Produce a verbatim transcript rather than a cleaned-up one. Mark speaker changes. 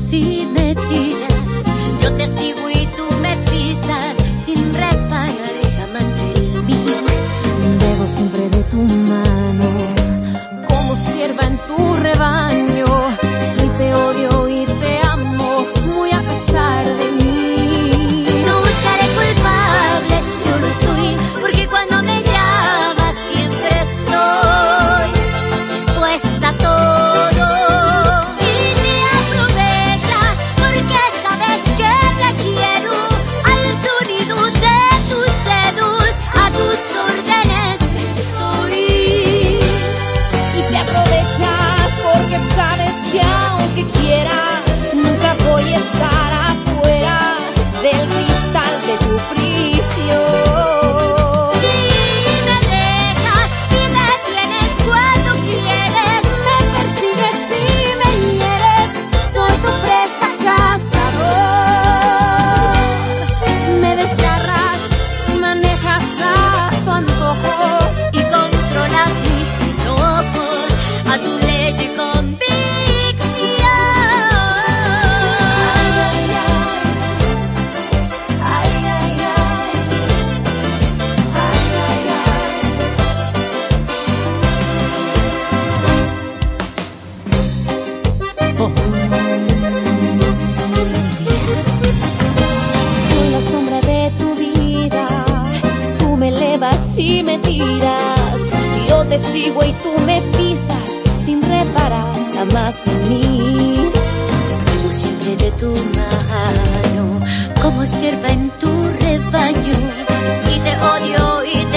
Speaker 1: si me tiras. Yo te sigo y tú me pisas sin reparar jamás el mí.
Speaker 2: Bebo siempre de tu mano, como sierva en tu rebaño, y te odio y te amo, muy a pesar de mí.
Speaker 1: No buscaré culpables, yo lo soy, porque cuando me llamas siempre estoy dispuesta a todo. Y te aprovechas porque sabes que te quiero, al sonido de tus dedos, a tus órdenes estoy.
Speaker 2: Y te aprovechas porque sabes que aunque quiera, nunca voy a estar afuera del cristal de tu prisión.
Speaker 1: Y me dejas y me tienes cuando quieres.
Speaker 2: Me persigues y me hieres, soy tu presa cazador. Me desgarras, manejas a tu antojo
Speaker 1: y controlas mis enojos a tu ley y convicción.
Speaker 2: Ay, ay, ay. Ay, ay, ay.
Speaker 1: Oh.
Speaker 2: Soy la sombra de tu vida, tú me elevas y me tiras. Yo te sigo y tú me pisas sin reparar jamás en mí.
Speaker 1: Vivo siempre de tu mano, como sierva en tu rebaño, y te odio y te